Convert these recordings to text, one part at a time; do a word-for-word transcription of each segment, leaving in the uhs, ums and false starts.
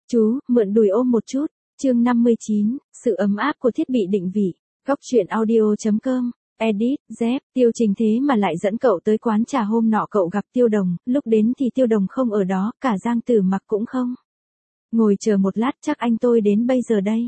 Chú, mượn đùi ôm một chút. Chương năm mươi chín, sự ấm áp của thiết bị định vị. Góc truyện audio chấm com. Edit, dép, Tiêu Trình thế mà lại dẫn cậu tới quán trà hôm nọ cậu gặp Tiêu Đồng, lúc đến thì Tiêu Đồng không ở đó, cả Giang Tử Mặc cũng không. Ngồi chờ một lát, chắc anh tôi đến bây giờ đây.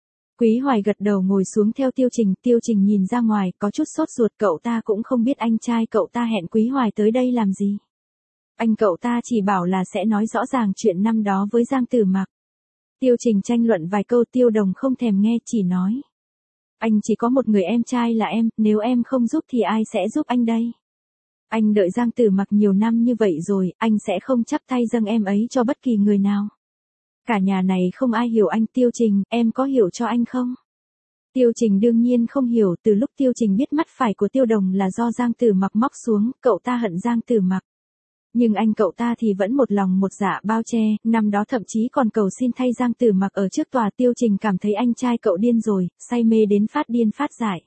Quý Hoài gật đầu ngồi xuống theo Tiêu Trình, Tiêu Trình nhìn ra ngoài, có chút sốt ruột, cậu ta cũng không biết anh trai cậu ta hẹn Quý Hoài tới đây làm gì. Anh cậu ta chỉ bảo là sẽ nói rõ ràng chuyện năm đó với Giang Tử Mặc. Tiêu Trình tranh luận vài câu, Tiêu Đồng không thèm nghe, chỉ nói. Anh chỉ có một người em trai là em, nếu em không giúp thì ai sẽ giúp anh đây? Anh đợi Giang Tử Mặc nhiều năm như vậy rồi, anh sẽ không chắp tay dâng em ấy cho bất kỳ người nào. Cả nhà này không ai hiểu anh. Tiêu Trình, em có hiểu cho anh không? Tiêu Trình đương nhiên không hiểu, từ lúc Tiêu Trình biết mắt phải của Tiêu Đồng là do Giang Tử Mặc móc xuống, cậu ta hận Giang Tử Mặc. Nhưng anh cậu ta thì vẫn một lòng một dạ bao che, năm đó thậm chí còn cầu xin thay Giang Tử Mặc ở trước tòa. Tiêu Trình cảm thấy anh trai cậu điên rồi, say mê đến phát điên phát dại.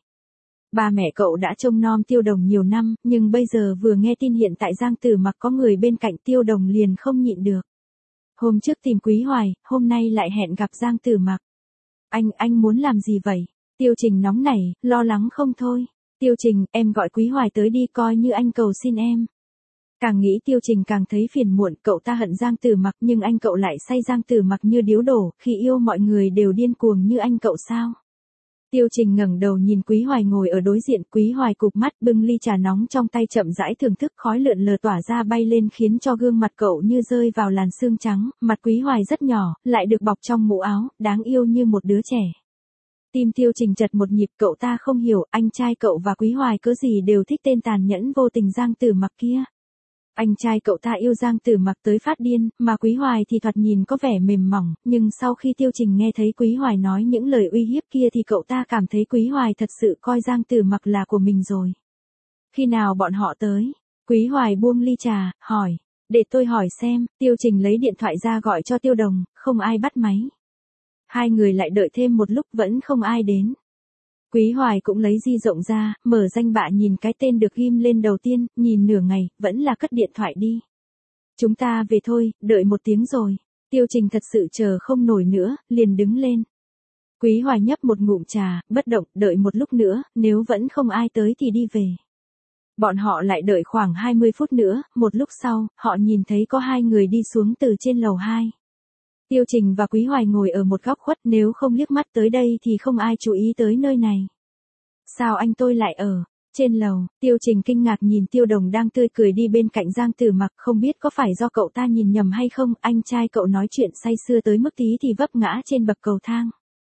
Ba mẹ cậu đã trông nom Tiêu Đồng nhiều năm, nhưng bây giờ vừa nghe tin hiện tại Giang Tử Mặc có người bên cạnh, Tiêu Đồng liền không nhịn được. Hôm trước tìm Quý Hoài, hôm nay lại hẹn gặp Giang Tử Mặc. Anh, anh muốn làm gì vậy? Tiêu Trình nóng nảy, lo lắng không thôi. Tiêu Trình, em gọi Quý Hoài tới đi, coi như anh cầu xin em. Càng nghĩ Tiêu Trình càng thấy phiền muộn, cậu ta hận Giang Tử Mặc nhưng anh cậu lại say Giang Tử Mặc như điếu đổ, khi yêu mọi người đều điên cuồng như anh cậu sao? Tiêu Trình ngẩng đầu nhìn Quý Hoài ngồi ở đối diện, Quý Hoài cụp mắt bưng ly trà nóng trong tay chậm rãi thưởng thức, khói lượn lờ tỏa ra bay lên khiến cho gương mặt cậu như rơi vào làn sương trắng, mặt Quý Hoài rất nhỏ, lại được bọc trong mũ áo, đáng yêu như một đứa trẻ. Tim Tiêu Trình chật một nhịp, cậu ta không hiểu, anh trai cậu và Quý Hoài cớ gì đều thích tên tàn nhẫn vô tình Giang Tử Mặc kia. Anh trai cậu ta yêu Giang Tử Mặc tới phát điên, mà Quý Hoài thì thoạt nhìn có vẻ mềm mỏng, nhưng sau khi Tiêu Trình nghe thấy Quý Hoài nói những lời uy hiếp kia thì cậu ta cảm thấy Quý Hoài thật sự coi Giang Tử Mặc là của mình rồi. Khi nào bọn họ tới? Quý Hoài buông ly trà, hỏi. Để tôi hỏi xem. Tiêu Trình lấy điện thoại ra gọi cho Tiêu Đồng, không ai bắt máy. Hai người lại đợi thêm một lúc vẫn không ai đến. Quý Hoài cũng lấy di rộng ra, mở danh bạ nhìn cái tên được ghim lên đầu tiên, nhìn nửa ngày, vẫn là cất điện thoại đi. Chúng ta về thôi, đợi một tiếng rồi. Tiêu Trình thật sự chờ không nổi nữa, liền đứng lên. Quý Hoài nhấp một ngụm trà, bất động, đợi một lúc nữa, nếu vẫn không ai tới thì đi về. Bọn họ lại đợi khoảng hai mươi phút nữa, một lúc sau, họ nhìn thấy có hai người đi xuống từ trên lầu hai. Tiêu Trình và Quý Hoài ngồi ở một góc khuất, nếu không liếc mắt tới đây thì không ai chú ý tới nơi này. Sao anh tôi lại ở trên lầu? Tiêu Trình kinh ngạc nhìn Tiêu Đồng đang tươi cười đi bên cạnh Giang Tử Mặc, không biết có phải do cậu ta nhìn nhầm hay không, anh trai cậu nói chuyện say sưa tới mức tí thì vấp ngã trên bậc cầu thang.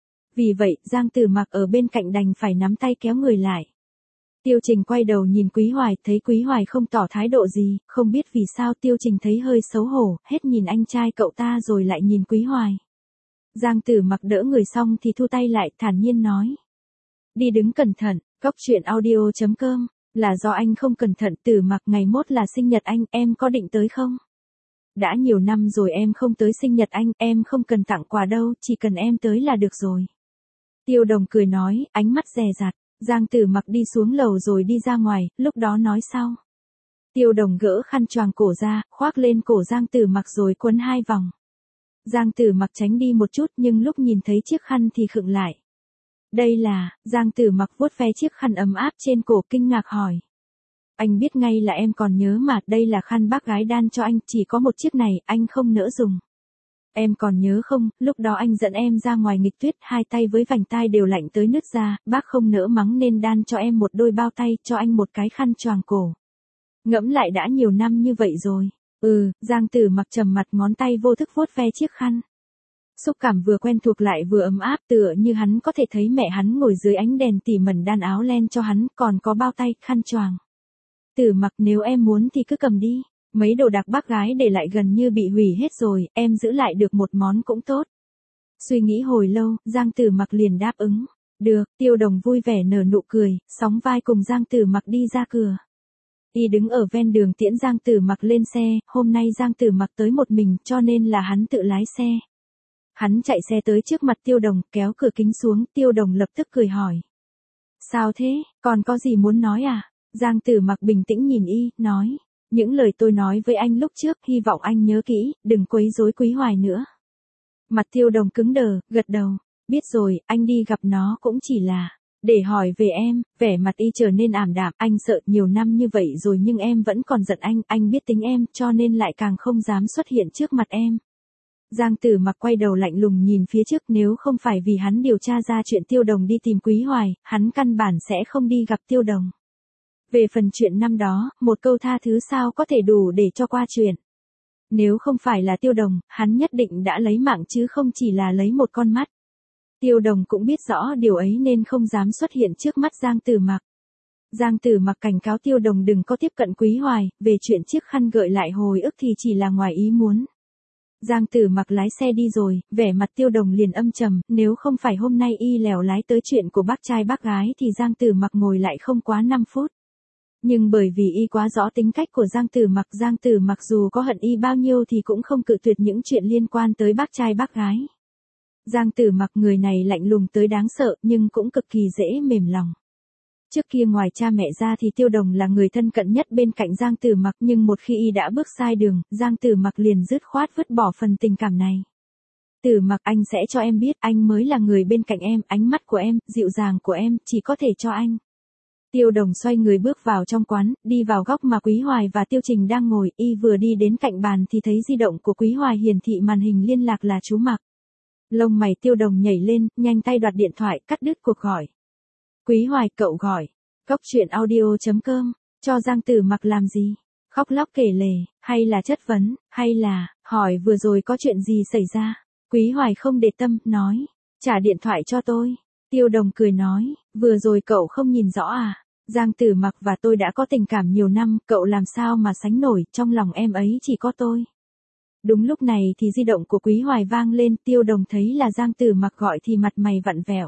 Vì vậy, Giang Tử Mặc ở bên cạnh đành phải nắm tay kéo người lại. Tiêu Trình quay đầu nhìn Quý Hoài, thấy Quý Hoài không tỏ thái độ gì, không biết vì sao Tiêu Trình thấy hơi xấu hổ, hết nhìn anh trai cậu ta rồi lại nhìn Quý Hoài. Giang Tử Mặc đỡ người xong thì thu tay lại, thản nhiên nói. Đi đứng cẩn thận. Góc truyện audio chấm com. Là do anh không cẩn thận. Tử Mặc, ngày mốt là sinh nhật anh, em có định tới không? Đã nhiều năm rồi em không tới sinh nhật anh, em không cần tặng quà đâu, chỉ cần em tới là được rồi. Tiêu Đồng cười nói, ánh mắt dè dặt. Giang Tử Mặc đi xuống lầu rồi đi ra ngoài, lúc đó nói sau. Tiêu Đồng gỡ khăn choàng cổ ra, khoác lên cổ Giang Tử Mặc rồi quấn hai vòng. Giang Tử Mặc tránh đi một chút nhưng lúc nhìn thấy chiếc khăn thì khựng lại. Đây là, Giang Tử Mặc vuốt ve chiếc khăn ấm áp trên cổ kinh ngạc hỏi. Anh biết ngay là em còn nhớ mà, đây là khăn bác gái đan cho anh, chỉ có một chiếc này, anh không nỡ dùng. Em còn nhớ không, lúc đó anh dẫn em ra ngoài nghịch tuyết, hai tay với vành tai đều lạnh tới nứt ra, bác không nỡ mắng nên đan cho em một đôi bao tay, cho anh một cái khăn choàng cổ. Ngẫm lại đã nhiều năm như vậy rồi. Ừ, Giang Tử Mặc trầm mặt, ngón tay vô thức vuốt ve chiếc khăn. Xúc cảm vừa quen thuộc lại vừa ấm áp, tựa như hắn có thể thấy mẹ hắn ngồi dưới ánh đèn tỉ mẩn đan áo len cho hắn, còn có bao tay, khăn choàng. Tử Mặc, nếu em muốn thì cứ cầm đi. Mấy đồ đạc bác gái để lại gần như bị hủy hết rồi, em giữ lại được một món cũng tốt. Suy nghĩ hồi lâu, Giang Tử Mặc liền đáp ứng. Được. Tiêu Đồng vui vẻ nở nụ cười, sóng vai cùng Giang Tử Mặc đi ra cửa. Y đứng ở ven đường tiễn Giang Tử Mặc lên xe, hôm nay Giang Tử Mặc tới một mình cho nên là hắn tự lái xe. Hắn chạy xe tới trước mặt Tiêu Đồng, kéo cửa kính xuống, Tiêu Đồng lập tức cười hỏi. Sao thế, còn có gì muốn nói à? Giang Tử Mặc bình tĩnh nhìn Y, nói. Những lời tôi nói với anh lúc trước, hy vọng anh nhớ kỹ, đừng quấy rối Quý Hoài nữa. Mặt Tiêu Đồng cứng đờ, gật đầu. Biết rồi, anh đi gặp nó cũng chỉ là để hỏi về em. Vẻ mặt y trở nên ảm đạm. Anh sợ nhiều năm như vậy rồi nhưng em vẫn còn giận anh. Anh biết tính em cho nên lại càng không dám xuất hiện trước mặt em. Giang Tử Mặc quay đầu lạnh lùng nhìn phía trước, nếu không phải vì hắn điều tra ra chuyện Tiêu Đồng đi tìm Quý Hoài, hắn căn bản sẽ không đi gặp Tiêu Đồng. Về phần chuyện năm đó, một câu tha thứ sao có thể đủ để cho qua chuyện. Nếu không phải là Tiêu Đồng, hắn nhất định đã lấy mạng chứ không chỉ là lấy một con mắt. Tiêu Đồng cũng biết rõ điều ấy nên không dám xuất hiện trước mắt Giang Tử Mặc. Giang Tử Mặc cảnh cáo Tiêu Đồng đừng có tiếp cận Quý Hoài, về chuyện chiếc khăn gợi lại hồi ức thì chỉ là ngoài ý muốn. Giang Tử Mặc lái xe đi rồi, vẻ mặt Tiêu Đồng liền âm trầm, nếu không phải hôm nay y lèo lái tới chuyện của bác trai bác gái thì Giang Tử Mặc ngồi lại không quá năm phút. Nhưng bởi vì y quá rõ tính cách của Giang Tử Mặc, Giang Tử Mặc dù có hận y bao nhiêu thì cũng không cự tuyệt những chuyện liên quan tới bác trai bác gái. Giang Tử Mặc người này lạnh lùng tới đáng sợ nhưng cũng cực kỳ dễ mềm lòng. Trước kia ngoài cha mẹ ra thì Tiêu Đồng là người thân cận nhất bên cạnh Giang Tử Mặc, nhưng một khi y đã bước sai đường, Giang Tử Mặc liền dứt khoát vứt bỏ phần tình cảm này. Tử Mặc, anh sẽ cho em biết anh mới là người bên cạnh em, ánh mắt của em, dịu dàng của em, chỉ có thể cho anh. Tiêu Đồng xoay người bước vào trong quán, đi vào góc mà Quý Hoài và Tiêu Trình đang ngồi, y vừa đi đến cạnh bàn thì thấy di động của Quý Hoài hiển thị màn hình liên lạc là chú Mặc. Lông mày Tiêu Đồng nhảy lên, nhanh tay đoạt điện thoại, cắt đứt cuộc gọi. Quý Hoài, cậu gọi. Góc chuyện audio chấm com, cho Giang Tử Mặc làm gì? Khóc lóc kể lể, hay là chất vấn, hay là, hỏi vừa rồi có chuyện gì xảy ra? Quý Hoài không để tâm, nói, trả điện thoại cho tôi. Tiêu Đồng cười nói, vừa rồi cậu không nhìn rõ à? Giang Tử Mặc và tôi đã có tình cảm nhiều năm, cậu làm sao mà sánh nổi, trong lòng em ấy chỉ có tôi. Đúng lúc này thì di động của Quý Hoài vang lên, Tiêu Đồng thấy là Giang Tử Mặc gọi thì mặt mày vặn vẹo.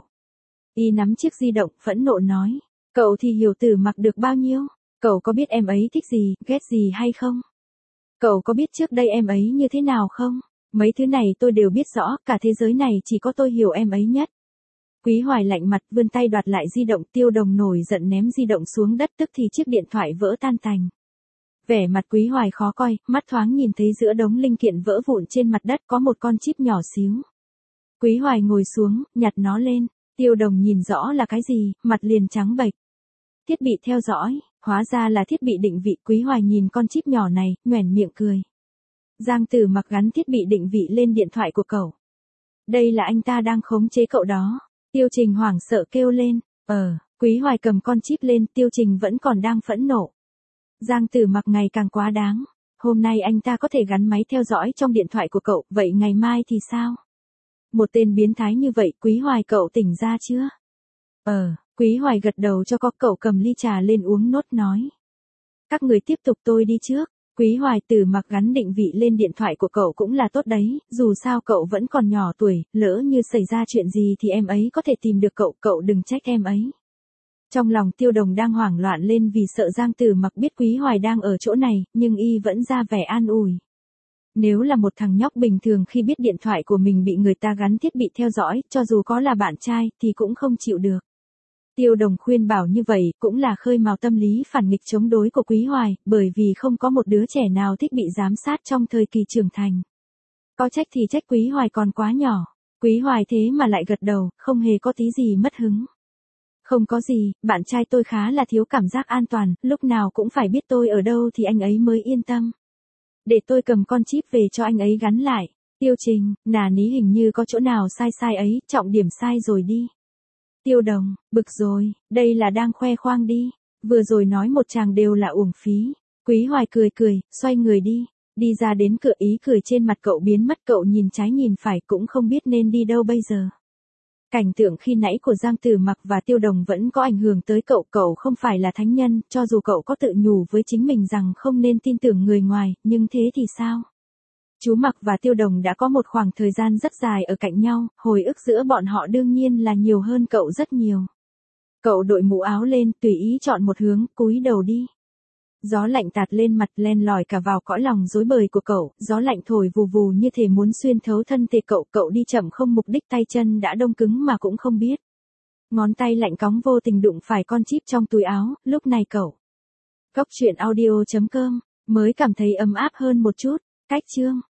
Y nắm chiếc di động, phẫn nộ nói, cậu thì hiểu Tử Mặc được bao nhiêu? Cậu có biết em ấy thích gì, ghét gì hay không? Cậu có biết trước đây em ấy như thế nào không? Mấy thứ này tôi đều biết rõ, cả thế giới này chỉ có tôi hiểu em ấy nhất. Quý Hoài lạnh mặt vươn tay đoạt lại di động, Tiêu Đồng nổi giận ném di động xuống đất, tức thì chiếc điện thoại vỡ tan tành. Vẻ mặt Quý Hoài khó coi, mắt thoáng nhìn thấy giữa đống linh kiện vỡ vụn trên mặt đất có một con chip nhỏ xíu. Quý Hoài ngồi xuống, nhặt nó lên, Tiêu Đồng nhìn rõ là cái gì, mặt liền trắng bệch. Thiết bị theo dõi, hóa ra là thiết bị định vị. Quý Hoài nhìn con chip nhỏ này, nhoẻn miệng cười. Giang Tử Mặc gắn thiết bị định vị lên điện thoại của cậu. Đây là anh ta đang khống chế cậu đó. Tiêu Trình hoảng sợ kêu lên, ờ, Quý Hoài cầm con chip lên, Tiêu Trình vẫn còn đang phẫn nộ. Giang Tử Mặc ngày càng quá đáng, hôm nay anh ta có thể gắn máy theo dõi trong điện thoại của cậu, vậy ngày mai thì sao? Một tên biến thái như vậy, Quý Hoài cậu tỉnh ra chưa? Ờ, Quý Hoài gật đầu cho có, cậu cầm ly trà lên uống nốt nói. Các người tiếp tục, tôi đi trước. Quý Hoài, Tử Mặc gắn định vị lên điện thoại của cậu cũng là tốt đấy, dù sao cậu vẫn còn nhỏ tuổi, lỡ như xảy ra chuyện gì thì em ấy có thể tìm được cậu, cậu đừng trách em ấy. Trong lòng Tiêu Đồng đang hoảng loạn lên vì sợ Giang Tử Mặc biết Quý Hoài đang ở chỗ này, nhưng y vẫn ra vẻ an ủi. Nếu là một thằng nhóc bình thường khi biết điện thoại của mình bị người ta gắn thiết bị theo dõi, cho dù có là bạn trai, thì cũng không chịu được. Tiêu Đồng khuyên bảo như vậy cũng là khơi mào tâm lý phản nghịch chống đối của Quý Hoài, bởi vì không có một đứa trẻ nào thích bị giám sát trong thời kỳ trưởng thành. Có trách thì trách Quý Hoài còn quá nhỏ. Quý Hoài thế mà lại gật đầu, không hề có tí gì mất hứng. Không có gì, bạn trai tôi khá là thiếu cảm giác an toàn, lúc nào cũng phải biết tôi ở đâu thì anh ấy mới yên tâm. Để tôi cầm con chip về cho anh ấy gắn lại. Tiêu Trình, nà ní hình như có chỗ nào sai sai ấy, trọng điểm sai rồi đi. Tiêu Đồng, bực rồi, đây là đang khoe khoang đi. Vừa rồi nói một chàng đều là uổng phí. Quý Hoài cười cười, xoay người đi. Đi ra đến cửa, ý cười trên mặt cậu biến mất, cậu nhìn trái nhìn phải cũng không biết nên đi đâu bây giờ. Cảnh tượng khi nãy của Giang Tử Mặc và Tiêu Đồng vẫn có ảnh hưởng tới cậu, cậu không phải là thánh nhân, cho dù cậu có tự nhủ với chính mình rằng không nên tin tưởng người ngoài, nhưng thế thì sao? Chú Mặc và Tiêu Đồng đã có một khoảng thời gian rất dài ở cạnh nhau, hồi ức giữa bọn họ đương nhiên là nhiều hơn cậu rất nhiều. Cậu đội mũ áo lên, tùy ý chọn một hướng, cúi đầu đi. Gió lạnh tạt lên mặt, len lỏi cả vào cõi lòng rối bời của cậu, gió lạnh thổi vù vù như thể muốn xuyên thấu thân thể cậu, cậu đi chậm không mục đích, tay chân đã đông cứng mà cũng không biết. Ngón tay lạnh cóng vô tình đụng phải con chip trong túi áo, lúc này cậu. Góc chuyện audio chấm com, mới cảm thấy ấm áp hơn một chút, cách chương.